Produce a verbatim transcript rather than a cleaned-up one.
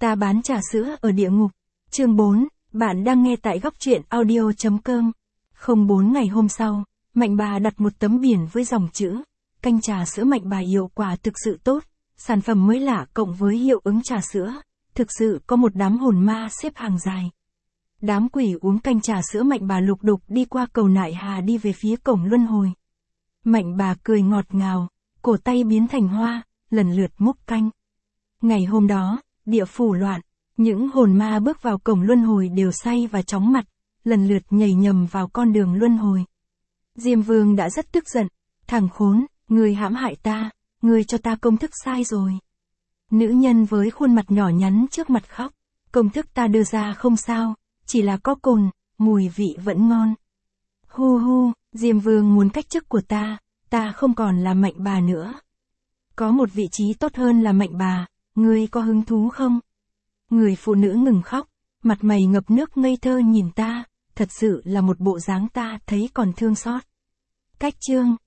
Ta bán trà sữa ở địa ngục. Chương bốn, bạn đang nghe tại góc truyện audio chấm com. Không bốn ngày hôm sau, Mạnh Bà đặt một tấm biển với dòng chữ, canh trà sữa Mạnh Bà hiệu quả thực sự tốt, sản phẩm mới lạ cộng với hiệu ứng trà sữa, thực sự có một đám hồn ma xếp hàng dài. Đám quỷ uống canh trà sữa Mạnh Bà lục đục đi qua cầu Nại Hà đi về phía cổng luân hồi. Mạnh Bà cười ngọt ngào, cổ tay biến thành hoa, lần lượt múc canh. Ngày hôm đó, địa phủ loạn, những hồn ma bước vào cổng luân hồi đều say và chóng mặt, lần lượt nhảy nhầm vào con đường luân hồi. Diêm Vương đã rất tức giận, thằng khốn, ngươi hãm hại ta, ngươi cho ta công thức sai rồi. Nữ nhân với khuôn mặt nhỏ nhắn trước mặt khóc, công thức ta đưa ra không sao, chỉ là có cồn, mùi vị vẫn ngon. Hu hu, Diêm Vương muốn cách chức của ta, ta không còn là Mạnh Bà nữa. Có một vị trí tốt hơn là Mạnh Bà, ngươi có hứng thú không? Người phụ nữ ngừng khóc, mặt mày ngập nước ngây thơ nhìn ta, thật sự là một bộ dáng ta thấy còn thương xót. Cách chương,